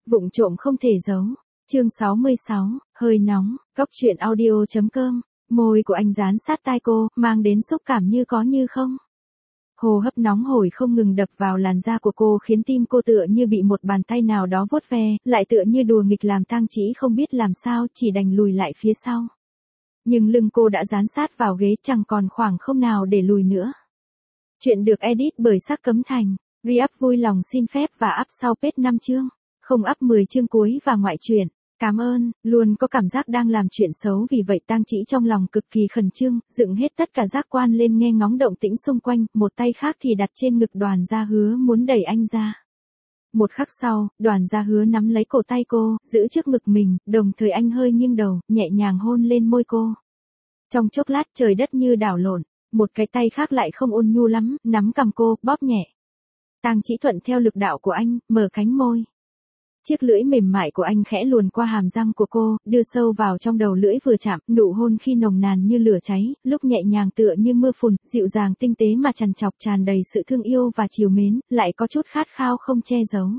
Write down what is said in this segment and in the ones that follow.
Vụng trộm không thể giấu. Chương 66, hơi nóng, góc truyện audio.com. Môi của anh dán sát tai cô, mang đến xúc cảm như có như không. Hô hấp nóng hổi không ngừng đập vào làn da của cô khiến tim cô tựa như bị một bàn tay nào đó vuốt ve, lại tựa như đùa nghịch làm Tang Chỉ không biết làm sao, chỉ đành lùi lại phía sau. Nhưng lưng cô đã dán sát vào ghế, chẳng còn khoảng không nào để lùi nữa. Chuyện được edit bởi Sắc Cấm Thành. Re-up vui lòng xin phép và up sau page 5 chương. Không up 10 chương cuối và ngoại truyện. Cảm ơn, luôn có cảm giác đang làm chuyện xấu, vì vậy Tang Chỉ trong lòng cực kỳ khẩn trương, dựng hết tất cả giác quan lên nghe ngóng động tĩnh xung quanh, một tay khác thì đặt trên ngực Đoàn Gia Hứa muốn đẩy anh ra. Một khắc sau, Đoàn Gia Hứa nắm lấy cổ tay cô, giữ trước ngực mình, đồng thời anh hơi nghiêng đầu, nhẹ nhàng hôn lên môi cô. Trong chốc lát trời đất như đảo lộn, một cái tay khác lại không ôn nhu lắm, nắm cằm cô, bóp nhẹ. Tang Chỉ thuận theo lực đạo của anh, mở cánh môi. Chiếc lưỡi mềm mại của anh khẽ luồn qua hàm răng của cô, đưa sâu vào trong đầu lưỡi vừa chạm, nụ hôn khi nồng nàn như lửa cháy, lúc nhẹ nhàng tựa như mưa phùn, dịu dàng tinh tế mà trằn trọc, tràn đầy sự thương yêu và trìu mến, lại có chút khát khao không che giấu.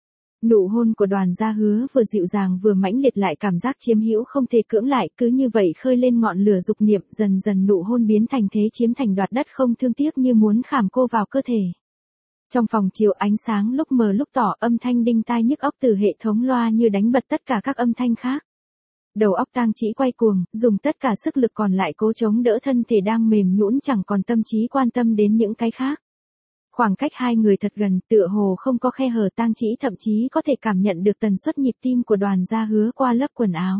Nụ hôn của Đoàn Gia Hứa vừa dịu dàng vừa mãnh liệt, lại cảm giác chiếm hữu không thể cưỡng lại, cứ như vậy khơi lên ngọn lửa dục niệm, dần dần nụ hôn biến thành thế chiếm thành đoạt đất không thương tiếc, như muốn khảm cô vào cơ thể. Trong phòng chiếu ánh sáng lúc mờ lúc tỏ, âm thanh đinh tai nhức óc từ hệ thống loa như đánh bật tất cả các âm thanh khác. Đầu óc Tang Chỉ quay cuồng, dùng tất cả sức lực còn lại cố chống đỡ thân thể đang mềm nhũn, chẳng còn tâm trí quan tâm đến những cái khác. Khoảng cách hai người thật gần, tựa hồ không có khe hở, Tang Chỉ thậm chí có thể cảm nhận được tần suất nhịp tim của Đoàn Gia Hứa qua lớp quần áo.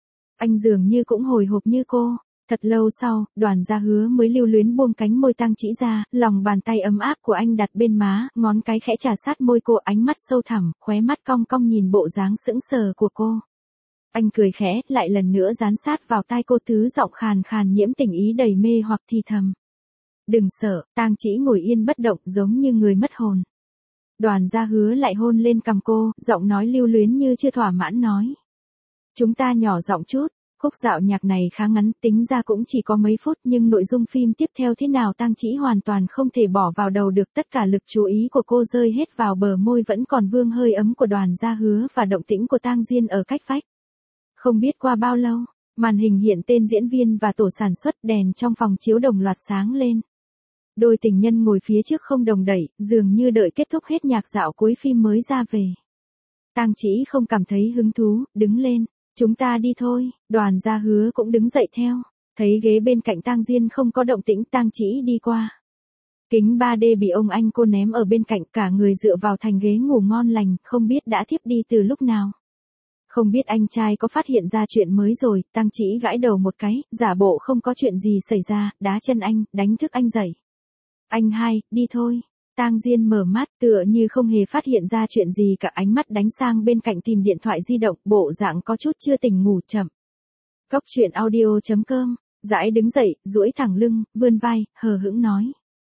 Anh dường như cũng hồi hộp như cô. Thật lâu sau, Đoàn Gia Hứa mới lưu luyến buông cánh môi Tang Chỉ ra, lòng bàn tay ấm áp của anh đặt bên má, ngón cái khẽ trà sát môi cô, ánh mắt sâu thẳm, khóe mắt cong cong nhìn bộ dáng sững sờ của cô. Anh cười khẽ, lại lần nữa dán sát vào tai cô, thứ giọng khàn khàn nhiễm tình ý đầy mê hoặc thì thầm. Đừng sợ. Tang Chỉ ngồi yên bất động giống như người mất hồn. Đoàn Gia Hứa lại hôn lên cằm cô, giọng nói lưu luyến như chưa thỏa mãn nói. Chúng ta nhỏ giọng chút. Khúc dạo nhạc này khá ngắn, tính ra cũng chỉ có mấy phút, nhưng nội dung phim tiếp theo thế nào Tang Chỉ hoàn toàn không thể bỏ vào đầu được. Tất cả lực chú ý của cô rơi hết vào bờ môi vẫn còn vương hơi ấm của Đoàn Gia Hứa và động tĩnh của Tang Diên ở cách vách. Không biết qua bao lâu, màn hình hiện tên diễn viên và tổ sản xuất, đèn trong phòng chiếu đồng loạt sáng lên. Đôi tình nhân ngồi phía trước không đồng đẩy, dường như đợi kết thúc hết nhạc dạo cuối phim mới ra về. Tang Chỉ không cảm thấy hứng thú, đứng lên. Chúng ta đi thôi. Đoàn Gia Hứa cũng đứng dậy theo. Thấy ghế bên cạnh Tang Diên không có động tĩnh, Tang Chỉ đi qua. Kính 3D bị ông anh cô ném ở bên cạnh, cả người dựa vào thành ghế ngủ ngon lành, không biết đã thiếp đi từ lúc nào. Không biết anh trai có phát hiện ra chuyện mới rồi, Tang Chỉ gãi đầu một cái, giả bộ không có chuyện gì xảy ra, đá chân anh, đánh thức anh dậy. Anh hai, đi thôi. Tang Diên mở mắt, tựa như không hề phát hiện ra chuyện gì cả, ánh mắt đánh sang bên cạnh tìm điện thoại di động, bộ dạng có chút chưa tỉnh ngủ chậm. Góc truyện audio.com. Dãi đứng dậy, duỗi thẳng lưng, vươn vai, hờ hững nói.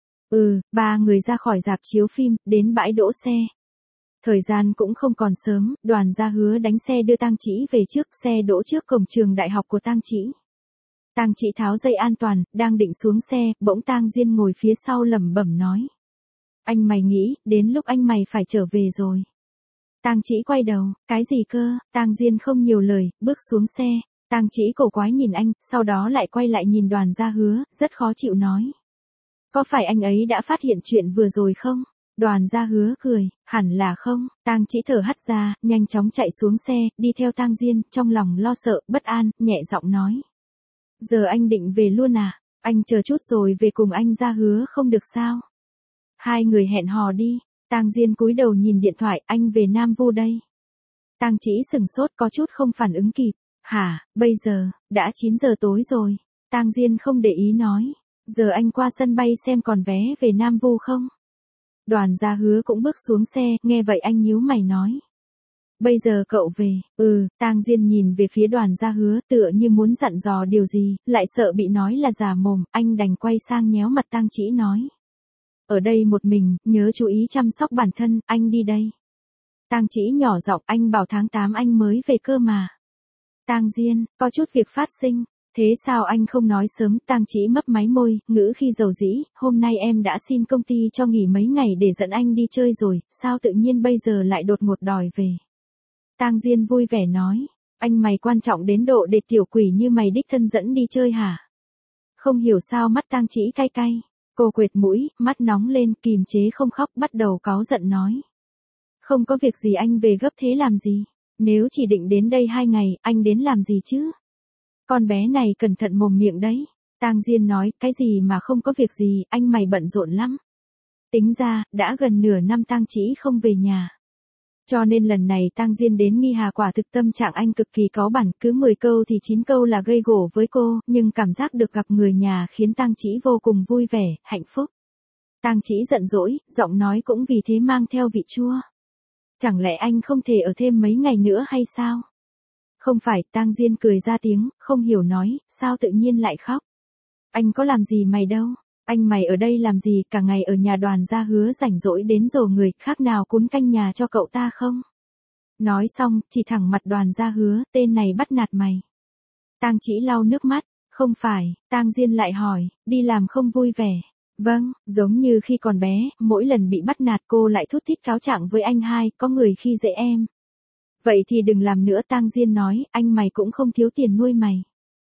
Ba người ra khỏi rạp chiếu phim, đến bãi đỗ xe. Thời gian cũng không còn sớm, Đoàn Gia Hứa đánh xe đưa Tang Chỉ về trước, xe đỗ trước cổng trường đại học của Tang Chỉ. Tang Chỉ tháo dây an toàn, đang định xuống xe, bỗng Tang Diên ngồi phía sau lẩm bẩm nói. Anh mày nghĩ, đến lúc anh mày phải trở về rồi. Tang Chỉ quay đầu, cái gì cơ? Tang Diên không nhiều lời, bước xuống xe. Tang Chỉ cổ quái nhìn anh, sau đó lại quay lại nhìn Đoàn Gia Hứa, rất khó chịu nói. Có phải anh ấy đã phát hiện chuyện vừa rồi không? Đoàn Gia Hứa cười, hẳn là không. Tang Chỉ thở hắt ra, nhanh chóng chạy xuống xe, đi theo Tang Diên, trong lòng lo sợ, bất an, nhẹ giọng nói. Giờ anh định về luôn à? Anh chờ chút rồi về cùng anh Gia Hứa không được sao? Hai người hẹn hò đi. Tang Diên cúi đầu nhìn điện thoại, anh về Nam Vu đây. Tang Chỉ sừng sốt, có chút không phản ứng kịp. Hả, bây giờ, đã 9 giờ tối rồi. Tang Diên không để ý nói. Giờ anh qua sân bay xem còn vé về Nam Vu không? Đoàn Gia Hứa cũng bước xuống xe, nghe vậy anh nhíu mày nói. Bây giờ cậu về. Tang Diên nhìn về phía Đoàn Gia Hứa, tựa như muốn dặn dò điều gì, lại sợ bị nói là giả mồm, anh đành quay sang nhéo mặt Tang Chỉ nói. Ở đây một mình, nhớ chú ý chăm sóc bản thân, anh đi đây. Tang Chỉ nhỏ giọng, anh bảo tháng 8 anh mới về cơ mà. Tang Diên, có chút việc phát sinh. Thế sao anh không nói sớm? Tang Chỉ mấp máy môi, ngữ khi dầu dĩ, hôm nay em đã xin công ty cho nghỉ mấy ngày để dẫn anh đi chơi rồi, sao tự nhiên bây giờ lại đột ngột đòi về? Tang Diên vui vẻ nói. Anh mày quan trọng đến độ để tiểu quỷ như mày đích thân dẫn đi chơi hả? Không hiểu sao mắt Tang Chỉ cay cay. Cô quệt mũi, mắt nóng lên, kìm chế không khóc, bắt đầu cáu giận nói. Không có việc gì anh về gấp thế làm gì? Nếu chỉ định đến đây 2 ngày, anh đến làm gì chứ? Con bé này cẩn thận mồm miệng đấy. Tang Diên nói, cái gì mà không có việc gì, anh mày bận rộn lắm. Tính ra, đã gần nửa năm Tang Chỉ không về nhà. Cho nên lần này Tang Diên đến Nghi Hà quả thực tâm trạng anh cực kỳ cáu bẳn, cứ 10 câu thì 9 câu là gây gổ với cô, nhưng cảm giác được gặp người nhà khiến Tang Chỉ vô cùng vui vẻ, hạnh phúc. Tang Chỉ giận dỗi, giọng nói cũng vì thế mang theo vị chua. Chẳng lẽ anh không thể ở thêm mấy ngày nữa hay sao? Không phải, Tang Diên cười ra tiếng, không hiểu nói, sao tự nhiên lại khóc? Anh có làm gì mày đâu? Anh mày ở đây làm gì, cả ngày ở nhà Đoàn Gia Hứa rảnh rỗi đến rồ người khác nào cún canh nhà cho cậu ta không? Nói xong, chỉ thẳng mặt Đoàn Gia Hứa, tên này bắt nạt mày. Tang Chỉ lau nước mắt, không phải, Tang Diên lại hỏi, đi làm không vui vẻ. Vâng, giống như khi còn bé, mỗi lần bị bắt nạt cô lại thút thít cáo trạng với anh hai, có người khi dễ em. Vậy thì đừng làm nữa, Tang Diên nói, anh mày cũng không thiếu tiền nuôi mày.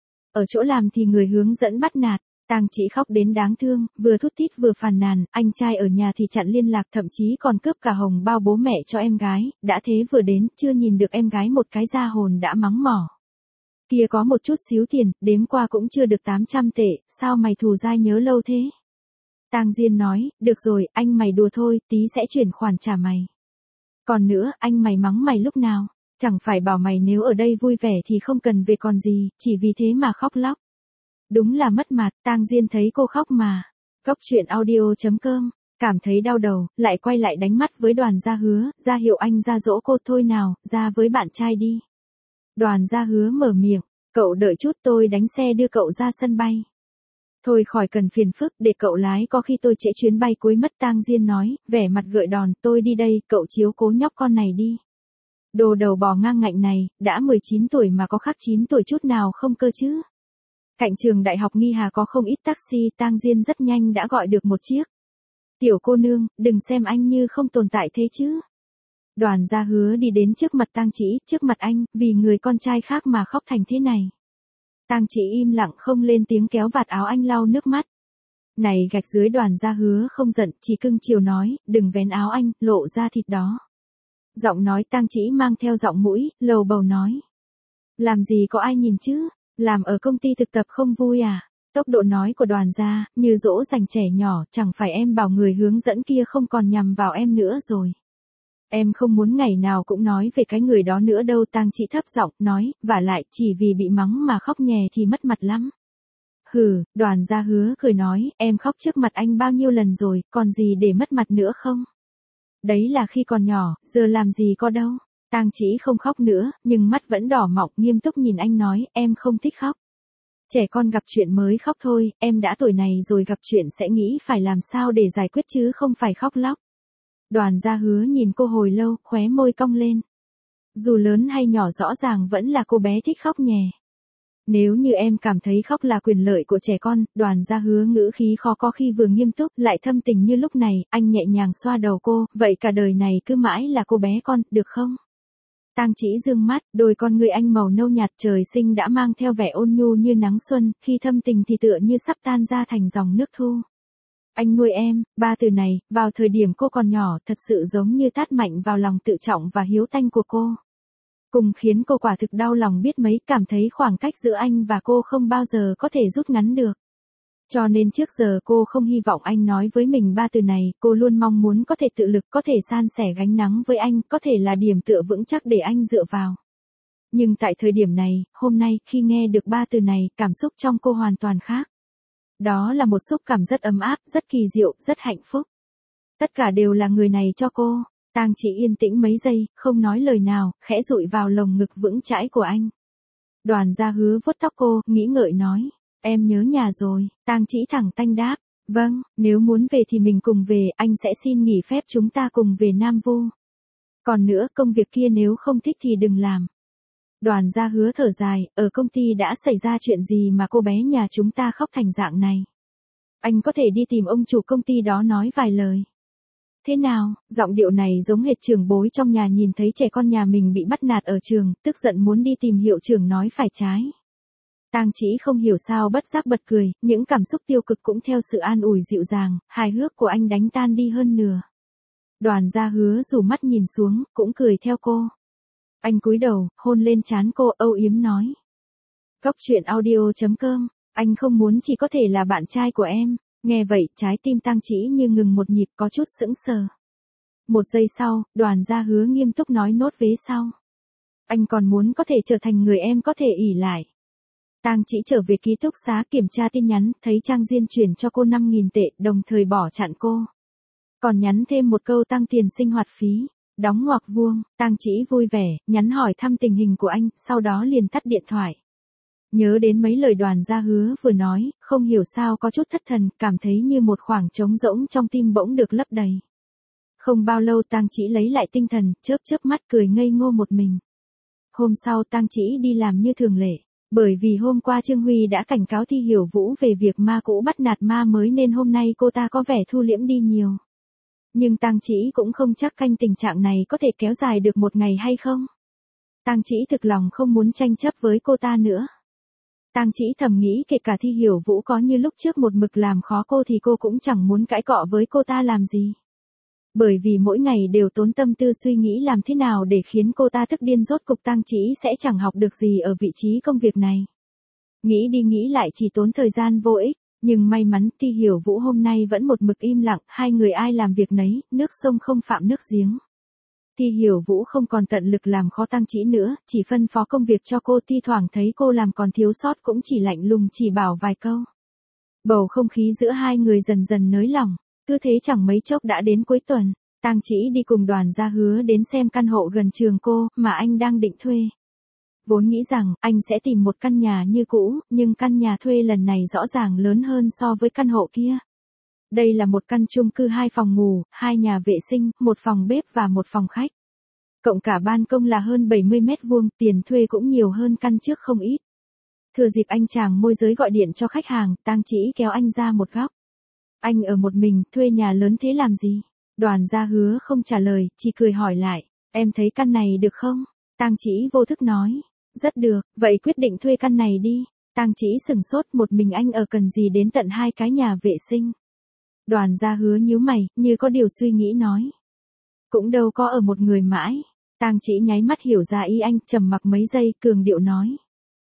Ở chỗ làm thì người hướng dẫn bắt nạt. Tang Chỉ khóc đến đáng thương, vừa thút thít vừa phàn nàn, anh trai ở nhà thì chặn liên lạc, thậm chí còn cướp cả hồng bao bố mẹ cho em gái, đã thế vừa đến, chưa nhìn được em gái một cái ra hồn đã mắng mỏ. Kia có một chút xíu tiền, đếm qua cũng chưa được 800 tệ, sao mày thù dai nhớ lâu thế? Tang Diên nói, được rồi, anh mày đùa thôi, tí sẽ chuyển khoản trả mày. Còn nữa, anh mày mắng mày lúc nào? Chẳng phải bảo mày nếu ở đây vui vẻ thì không cần về còn gì, chỉ vì thế mà khóc lóc. Đúng là mất mặt, Tang Diên thấy cô khóc mà. Góc truyện audio.com, cảm thấy đau đầu, lại quay lại đánh mắt với Đoàn Gia Hứa, ra hiệu anh ra dỗ cô thôi nào, ra với bạn trai đi. Đoàn Gia Hứa mở miệng, cậu đợi chút tôi đánh xe đưa cậu ra sân bay. Thôi khỏi cần phiền phức, để cậu lái có khi tôi trễ chuyến bay cuối mất, Tang Diên nói, vẻ mặt gợi đòn, tôi đi đây, cậu chiếu cố nhóc con này đi. Đồ đầu bò ngang ngạnh này, đã 19 tuổi mà có khác 9 tuổi chút nào không cơ chứ. Cạnh trường đại học Nghi Hà có không ít taxi, Tang Diên rất nhanh đã gọi được một chiếc. Tiểu cô nương, đừng xem anh như không tồn tại thế chứ. Đoàn Gia Hứa đi đến trước mặt Tang Chỉ, trước mặt anh, vì người con trai khác mà khóc thành thế này. Tang Chỉ im lặng không lên tiếng, kéo vạt áo anh lau nước mắt. Này gạch dưới, Đoàn Gia Hứa không giận, chỉ cưng chiều nói, đừng vén áo anh, lộ ra thịt đó. Giọng nói Tang Chỉ mang theo giọng mũi, lầu bầu nói. Làm gì có ai nhìn chứ, làm ở công ty thực tập không vui à? Tốc độ nói của Đoàn gia, như dỗ dành trẻ nhỏ, chẳng phải em bảo người hướng dẫn kia không còn nhằm vào em nữa rồi. Em không muốn ngày nào cũng nói về cái người đó nữa đâu, Tang Chỉ thấp giọng nói, vả lại chỉ vì bị mắng mà khóc nhè thì mất mặt lắm. Hừ, Đoàn Gia Hứa cười nói, em khóc trước mặt anh bao nhiêu lần rồi, còn gì để mất mặt nữa không? Đấy là khi còn nhỏ, giờ làm gì có đâu. Tang Chỉ không khóc nữa, nhưng mắt vẫn đỏ mọng, nghiêm túc nhìn anh nói, em không thích khóc. Trẻ con gặp chuyện mới khóc thôi, em đã tuổi này rồi gặp chuyện sẽ nghĩ phải làm sao để giải quyết chứ không phải khóc lóc. Đoàn Gia Hứa nhìn cô hồi lâu, khóe môi cong lên. Dù lớn hay nhỏ rõ ràng vẫn là cô bé thích khóc nhè. Nếu như em cảm thấy khóc là quyền lợi của trẻ con, Đoàn Gia Hứa ngữ khí khó có khi vừa nghiêm túc lại thâm tình như lúc này, anh nhẹ nhàng xoa đầu cô, vậy cả đời này cứ mãi là cô bé con, được không? Tang Chỉ dương mắt, đôi con người anh màu nâu nhạt trời sinh đã mang theo vẻ ôn nhu như nắng xuân, khi thâm tình thì tựa như sắp tan ra thành dòng nước thu. Anh nuôi em, ba từ này, vào thời điểm cô còn nhỏ, thật sự giống như tát mạnh vào lòng tự trọng và hiếu tanh của cô. Cùng khiến cô quả thực đau lòng biết mấy, cảm thấy khoảng cách giữa anh và cô không bao giờ có thể rút ngắn được. Cho nên trước giờ cô không hy vọng anh nói với mình ba từ này, cô luôn mong muốn có thể tự lực, có thể san sẻ gánh nắng với anh, có thể là điểm tựa vững chắc để anh dựa vào. Nhưng tại thời điểm này, hôm nay, khi nghe được ba từ này, cảm xúc trong cô hoàn toàn khác. Đó là một xúc cảm rất ấm áp, rất kỳ diệu, rất hạnh phúc. Tất cả đều là người này cho cô. Tang Chỉ yên tĩnh mấy giây, không nói lời nào, khẽ dụi vào lồng ngực vững chãi của anh. Đoàn Gia Hứa vuốt tóc cô, nghĩ ngợi nói. Em nhớ nhà rồi, Tang Chỉ thẳng tanh đáp. Vâng, nếu muốn về thì mình cùng về, anh sẽ xin nghỉ phép chúng ta cùng về Nam Vu. Còn nữa, công việc kia nếu không thích thì đừng làm. Đoàn Gia Hứa thở dài, ở công ty đã xảy ra chuyện gì mà cô bé nhà chúng ta khóc thành dạng này? Anh có thể đi tìm ông chủ công ty đó nói vài lời. thế nào? Giọng điệu này giống hệt trưởng bối trong nhà nhìn thấy trẻ con nhà mình bị bắt nạt ở trường, tức giận muốn đi tìm hiệu trưởng nói phải trái. Tang Chỉ không hiểu sao bất giác bật cười, những cảm xúc tiêu cực cũng theo sự an ủi dịu dàng, hài hước của anh đánh tan đi hơn nửa. Đoàn Gia Hứa rủ mắt nhìn xuống, cũng cười theo cô. Anh cúi đầu, hôn lên trán cô, âu yếm nói. Cóc truyện audio.com, anh không muốn chỉ có thể là bạn trai của em. Nghe vậy, trái tim Tang Chỉ như ngừng một nhịp, có chút sững sờ. Một giây sau, Đoàn Gia Hứa nghiêm túc nói nốt vế sau. Anh còn muốn có thể trở thành người em có thể ỷ lại. Tang Chỉ trở về ký túc xá kiểm tra tin nhắn, thấy Trang Diên chuyển cho cô 5.000 tệ, đồng thời bỏ chặn cô. Còn nhắn thêm một câu tăng tiền sinh hoạt phí, đóng ngoặc vuông. Tang Chỉ vui vẻ, nhắn hỏi thăm tình hình của anh, sau đó liền tắt điện thoại. Nhớ đến mấy lời Đoàn Gia Hứa vừa nói, không hiểu sao có chút thất thần, cảm thấy như một khoảng trống rỗng trong tim bỗng được lấp đầy. Không bao lâu Tang Chỉ lấy lại tinh thần, chớp chớp mắt cười ngây ngô một mình. Hôm sau Tang Chỉ đi làm như thường lệ. Bởi vì hôm qua Trương Huy đã cảnh cáo Thi Hiểu Vũ về việc ma cũ bắt nạt ma mới nên hôm nay cô ta có vẻ thu liễm đi nhiều. Nhưng Tang Chỉ cũng không chắc canh tình trạng này có thể kéo dài được một ngày hay không. Tang Chỉ thực lòng không muốn tranh chấp với cô ta nữa. Tang Chỉ thầm nghĩ kể cả Thi Hiểu Vũ có như lúc trước một mực làm khó cô thì cô cũng chẳng muốn cãi cọ với cô ta làm gì. Bởi vì mỗi ngày đều tốn tâm tư suy nghĩ làm thế nào để khiến cô ta tức điên, rốt cục Tang Chỉ sẽ chẳng học được gì ở vị trí công việc này. Nghĩ đi nghĩ lại chỉ tốn thời gian vô ích, nhưng may mắn Thi Hiểu Vũ hôm nay vẫn một mực im lặng, hai người ai làm việc nấy, nước sông không phạm nước giếng. Thi Hiểu Vũ không còn tận lực làm khó Tang Chỉ nữa, chỉ phân phó công việc cho cô, thi thoảng thấy cô làm còn thiếu sót cũng chỉ lạnh lùng chỉ bảo vài câu. Bầu không khí giữa hai người dần dần nới lỏng. Cứ thế chẳng mấy chốc đã đến cuối tuần, Tang Chỉ đi cùng Đoàn Gia Hứa đến xem căn hộ gần trường cô mà anh đang định thuê. Vốn nghĩ rằng anh sẽ tìm một căn nhà như cũ, nhưng căn nhà thuê lần này rõ ràng lớn hơn so với căn hộ kia. Đây là một căn chung cư 2 phòng ngủ, 2 nhà vệ sinh, 1 phòng bếp và 1 phòng khách. Cộng cả ban công là hơn 70 mét vuông, tiền thuê cũng nhiều hơn căn trước không ít. Thừa dịp anh chàng môi giới gọi điện cho khách hàng, Tang Chỉ kéo anh ra một góc. Anh ở một mình, thuê nhà lớn thế làm gì? Đoàn Gia Hứa không trả lời, chỉ cười hỏi lại, em thấy căn này được không? Tang Chỉ vô thức nói, rất được, vậy quyết định thuê căn này đi. Tang Chỉ sửng sốt, một mình anh ở cần gì đến tận 2 cái nhà vệ sinh. Đoàn Gia Hứa nhíu mày, như có điều suy nghĩ nói. Cũng đâu có ở một người mãi. Tang Chỉ nháy mắt hiểu ra ý anh, trầm mặc mấy giây, cường điệu nói.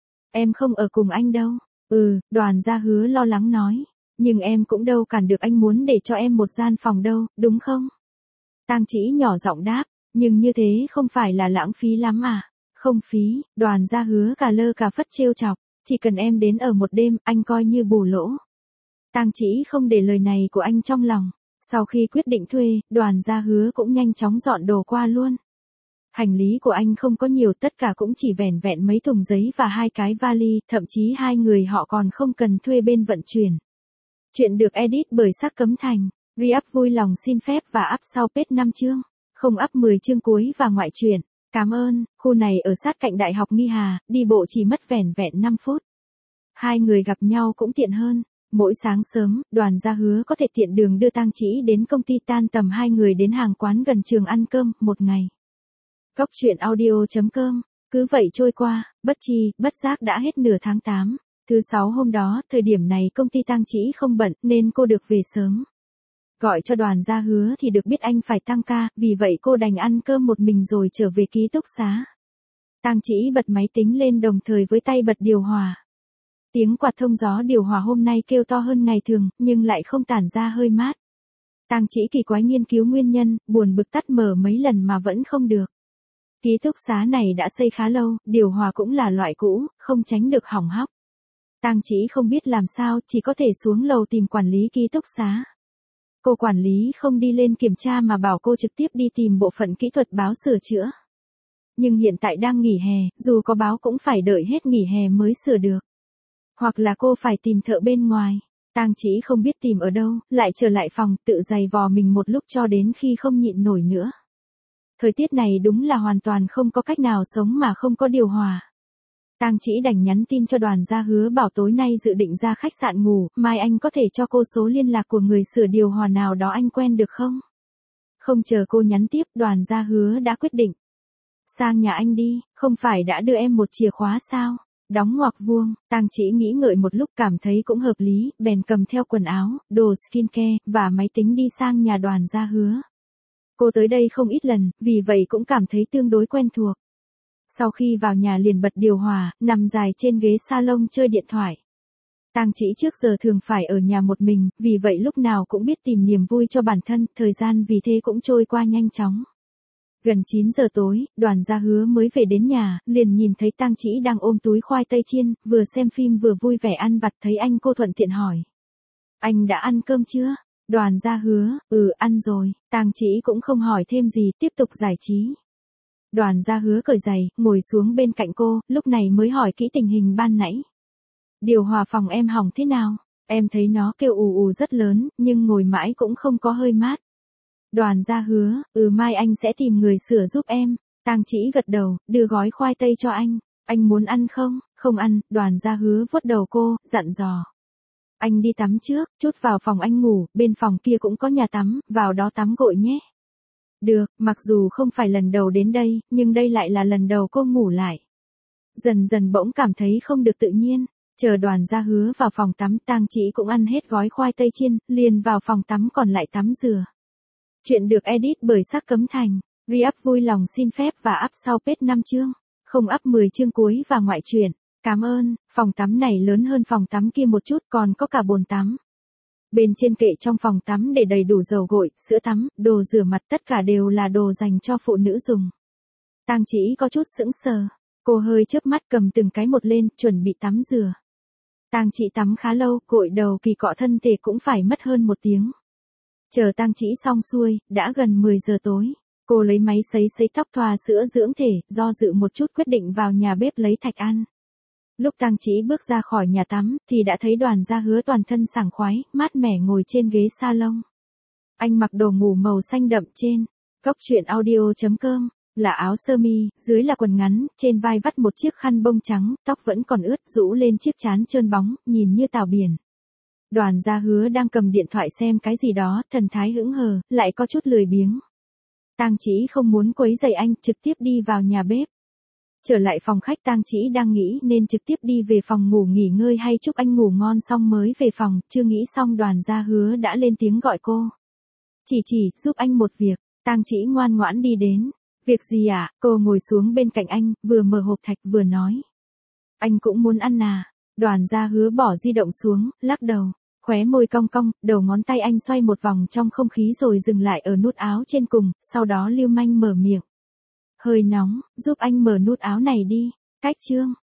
Em không ở cùng anh đâu. Đoàn Gia Hứa lo lắng nói. Nhưng em cũng đâu cản được anh muốn để cho em một gian phòng đâu, đúng không? Tang Chỉ nhỏ giọng đáp, nhưng như thế không phải là lãng phí lắm à? Không phí, Đoàn Gia Hứa cả lơ cả phất trêu chọc, chỉ cần em đến ở một đêm, anh coi như bù lỗ. Tang Chỉ không để lời này của anh trong lòng. Sau khi quyết định thuê, Đoàn Gia Hứa cũng nhanh chóng dọn đồ qua luôn. Hành lý của anh không có nhiều, tất cả cũng chỉ vẻn vẹn mấy thùng giấy và 2 cái vali, thậm chí hai người họ còn không cần thuê bên vận chuyển. Chuyện được edit bởi Sắc Cấm Thành. Re-up vui lòng xin phép và up sau page 5 chương. Không up 10 chương cuối và ngoại truyện. Cảm ơn, khu này ở sát cạnh Đại học Nghi Hà, đi bộ chỉ mất vẻn vẹn 5 phút. Hai người gặp nhau cũng tiện hơn. Mỗi sáng sớm, Đoàn Gia Hứa có thể tiện đường đưa Tang Chỉ đến công ty, tan tầm hai người đến hàng quán gần trường ăn cơm, một ngày. Cóc truyện audio.com. Cứ vậy trôi qua, bất chi, bất giác đã hết nửa tháng 8. Thứ 6 hôm đó, thời điểm này công ty Tang Chỉ không bận, nên cô được về sớm. Gọi cho Đoàn Gia Hứa thì được biết anh phải tăng ca, vì vậy cô đành ăn cơm một mình rồi trở về ký túc xá. Tang Chỉ bật máy tính lên đồng thời với tay bật điều hòa. Tiếng quạt thông gió điều hòa hôm nay kêu to hơn ngày thường, nhưng lại không tản ra hơi mát. Tang Chỉ kỳ quái nghiên cứu nguyên nhân, buồn bực tắt mở mấy lần mà vẫn không được. Ký túc xá này đã xây khá lâu, điều hòa cũng là loại cũ, không tránh được hỏng hóc. Tang Chỉ không biết làm sao, chỉ có thể xuống lầu tìm quản lý ký túc xá. Cô quản lý không đi lên kiểm tra mà bảo cô trực tiếp đi tìm bộ phận kỹ thuật báo sửa chữa. Nhưng hiện tại đang nghỉ hè, dù có báo cũng phải đợi hết nghỉ hè mới sửa được. Hoặc là cô phải tìm thợ bên ngoài. Tang Chỉ không biết tìm ở đâu, lại trở lại phòng, tự giày vò mình một lúc cho đến khi không nhịn nổi nữa. Thời tiết này đúng là hoàn toàn không có cách nào sống mà không có điều hòa. Tang Chỉ đành nhắn tin cho Đoàn Gia Hứa bảo tối nay dự định ra khách sạn ngủ, mai anh có thể cho cô số liên lạc của người sửa điều hòa nào đó anh quen được không? Không chờ cô nhắn tiếp, Đoàn Gia Hứa đã quyết định. Sang nhà anh đi, không phải đã đưa em một chìa khóa sao? Đóng ngoặc vuông, Tang Chỉ nghĩ ngợi một lúc cảm thấy cũng hợp lý, bèn cầm theo quần áo, đồ skincare, và máy tính đi sang nhà Đoàn Gia Hứa. Cô tới đây không ít lần, vì vậy cũng cảm thấy tương đối quen thuộc. Sau khi vào nhà liền bật điều hòa, nằm dài trên ghế salon chơi điện thoại. Tang Chỉ trước giờ thường phải ở nhà một mình, vì vậy lúc nào cũng biết tìm niềm vui cho bản thân, thời gian vì thế cũng trôi qua nhanh chóng. Gần 9 giờ tối, Đoàn Gia Hứa mới về đến nhà, liền nhìn thấy Tang Chỉ đang ôm túi khoai tây chiên, vừa xem phim vừa vui vẻ ăn vặt, thấy anh cô thuận tiện hỏi. Anh đã ăn cơm chưa? Đoàn Gia Hứa, ăn rồi, Tang Chỉ cũng không hỏi thêm gì, tiếp tục giải trí. Đoàn Gia Hứa cởi giày, ngồi xuống bên cạnh cô, lúc này mới hỏi kỹ tình hình ban nãy. Điều hòa phòng em hỏng thế nào? Em thấy nó kêu ù ù rất lớn, nhưng ngồi mãi cũng không có hơi mát. Đoàn Gia Hứa, mai anh sẽ tìm người sửa giúp em. Tang Chỉ gật đầu, đưa gói khoai tây cho anh. Anh muốn ăn không? Không ăn, Đoàn Gia Hứa vuốt đầu cô, dặn dò. Anh đi tắm trước, chút vào phòng anh ngủ, bên phòng kia cũng có nhà tắm, vào đó tắm gội nhé. Được, mặc dù không phải lần đầu đến đây, nhưng đây lại là lần đầu cô ngủ lại. Dần dần bỗng cảm thấy không được tự nhiên. Chờ Đoàn Gia Hứa vào phòng tắm, Tang Chỉ cũng ăn hết gói khoai tây chiên, liền vào phòng tắm còn lại tắm rửa. Chuyện được edit bởi Sắc Cấm Thành. Re-up vui lòng xin phép và up sau page 5 chương. Không up 10 chương cuối và ngoại truyện. Cảm ơn, phòng tắm này lớn hơn phòng tắm kia một chút, còn có cả bồn tắm. Bên trên kệ trong phòng tắm để đầy đủ dầu gội, sữa tắm, đồ rửa mặt, tất cả đều là đồ dành cho phụ nữ dùng. Tang Chỉ có chút sững sờ. Cô hơi chớp mắt cầm từng cái một lên, chuẩn bị tắm rửa. Tang Chỉ tắm khá lâu, gội đầu kỳ cọ thân thể cũng phải mất hơn 1 tiếng. Chờ Tang Chỉ xong xuôi, đã gần 10 giờ tối. Cô lấy máy sấy tóc, thoa sữa dưỡng thể, do dự một chút quyết định vào nhà bếp lấy thạch ăn. Lúc Tang Chỉ bước ra khỏi nhà tắm, thì đã thấy Đoàn Gia Hứa toàn thân sảng khoái, mát mẻ ngồi trên ghế salon. Anh mặc đồ ngủ màu xanh đậm trên. Cóc truyện audio.com. Là áo sơ mi, dưới là quần ngắn, trên vai vắt một chiếc khăn bông trắng, tóc vẫn còn ướt, rũ lên chiếc trán trơn bóng, nhìn như tảo biển. Đoàn Gia Hứa đang cầm điện thoại xem cái gì đó, thần thái hững hờ, lại có chút lười biếng. Tang Chỉ không muốn quấy rầy anh, trực tiếp đi vào nhà bếp. Trở lại phòng khách, Tang Chỉ đang nghĩ nên trực tiếp đi về phòng ngủ nghỉ ngơi hay chúc anh ngủ ngon xong mới về phòng, chưa nghĩ xong Đoàn Gia Hứa đã lên tiếng gọi cô. Chỉ, giúp anh một việc. Tang Chỉ ngoan ngoãn đi đến. Việc gì ạ? Cô ngồi xuống bên cạnh anh, vừa mở hộp thạch vừa nói. Anh cũng muốn ăn à? Đoàn Gia Hứa bỏ di động xuống, lắc đầu. Khóe môi cong cong, đầu ngón tay anh xoay một vòng trong không khí rồi dừng lại ở nút áo trên cùng, sau đó lưu manh mở miệng. Hơi nóng, giúp anh mở nút áo này đi. Cách chương.